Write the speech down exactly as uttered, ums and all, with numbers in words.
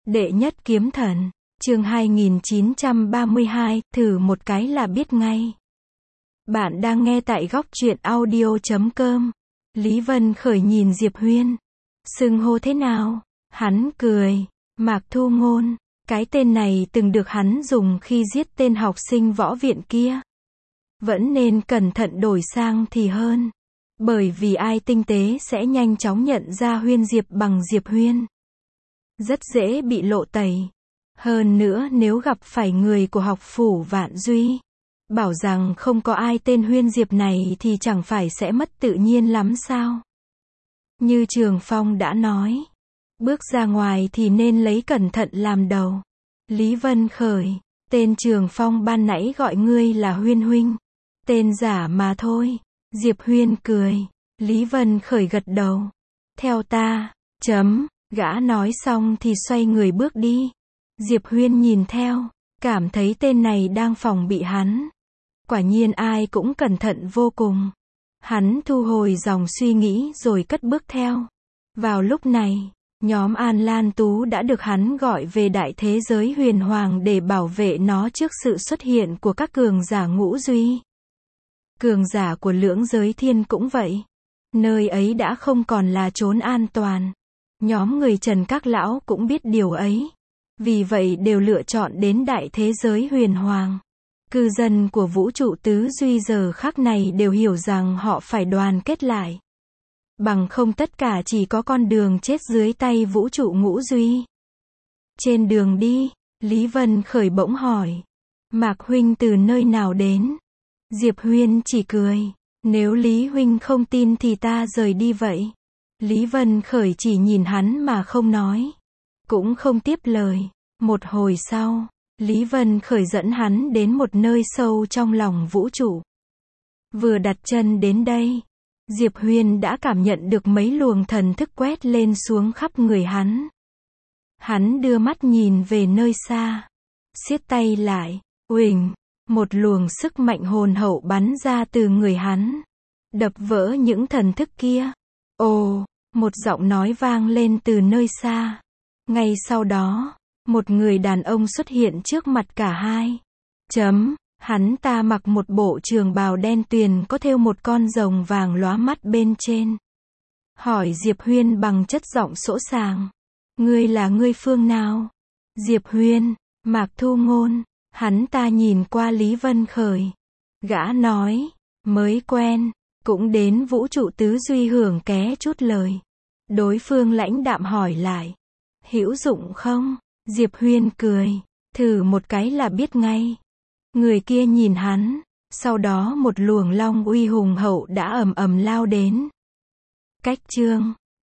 Đệ nhất kiếm thần, chương hai nghìn chín trăm ba mươi hai, thử một cái là biết ngay. Bạn đang nghe tại góc truyện audio chấm com. Lý Vân Khởi nhìn Diệp Huyên. Xưng hô thế nào? Hắn cười. Mạc Thu Ngôn. Cái tên này từng được hắn dùng khi giết tên học sinh võ viện kia. Vẫn nên cẩn thận đổi sang thì hơn. Bởi vì ai tinh tế sẽ nhanh chóng nhận ra Huyên Diệp bằng Diệp Huyên. Rất dễ bị lộ tẩy. Hơn nữa nếu gặp phải người của học phủ Vạn Duy, bảo rằng không có ai tên Huyên Diệp này thì chẳng phải sẽ mất tự nhiên lắm sao? Như Trường Phong đã nói, bước ra ngoài thì nên lấy cẩn thận làm đầu. Lý Vân Khởi, tên Trường Phong ban nãy gọi ngươi là Huyên huynh. Tên giả mà thôi. Diệp Huyên cười. Lý Vân Khởi gật đầu. Theo ta, chấm, gã nói xong thì xoay người bước đi. Diệp Huyên nhìn theo, cảm thấy tên này đang phòng bị hắn. Quả nhiên ai cũng cẩn thận vô cùng. Hắn thu hồi dòng suy nghĩ rồi cất bước theo. Vào lúc này, nhóm An Lan Tú đã được hắn gọi về đại thế giới huyền hoàng để bảo vệ nó trước sự xuất hiện của các cường giả ngũ duy. Cường giả của lưỡng giới thiên cũng vậy. Nơi ấy đã không còn là chốn an toàn. Nhóm người Trần các lão cũng biết điều ấy. Vì vậy đều lựa chọn đến đại thế giới huyền hoàng. Cư dân của vũ trụ tứ duy giờ khắc này đều hiểu rằng họ phải đoàn kết lại. Bằng không tất cả chỉ có con đường chết dưới tay vũ trụ ngũ duy. Trên đường đi, Lý Vân Khởi bỗng hỏi. Mạc huynh từ nơi nào đến? Diệp Huyên chỉ cười. Nếu Lý huynh không tin thì ta rời đi vậy. Lý Vân Khởi chỉ nhìn hắn mà không nói. Cũng không tiếp lời. Một hồi sau, Lý Vân Khởi dẫn hắn đến một nơi sâu trong lòng vũ trụ. Vừa đặt chân đến đây, Diệp Huyên đã cảm nhận được mấy luồng thần thức quét lên xuống khắp người hắn. Hắn đưa mắt nhìn về nơi xa. Siết tay lại. Uỳnh. Một luồng sức mạnh hồn hậu bắn ra từ người hắn. Đập vỡ những thần thức kia. Ồ, một giọng nói vang lên từ nơi xa. Ngay sau đó, một người đàn ông xuất hiện trước mặt cả hai. Chấm, hắn ta mặc một bộ trường bào đen tuyền có thêu một con rồng vàng lóa mắt bên trên. Hỏi Diệp Huyên bằng chất giọng sỗ sàng. Ngươi là ngươi phương nào? Diệp Huyên, Mạc Thu Ngôn. Hắn ta nhìn qua Lý Vân Khởi. Gã nói, mới quen, cũng đến vũ trụ tứ duy hưởng ké chút lời. Đối phương lãnh đạm hỏi lại. Hữu dụng không? Diệp Huyên cười. Thử một cái là biết ngay. Người kia nhìn hắn. Sau đó một luồng long uy hùng hậu đã ầm ầm lao đến. Cách chương.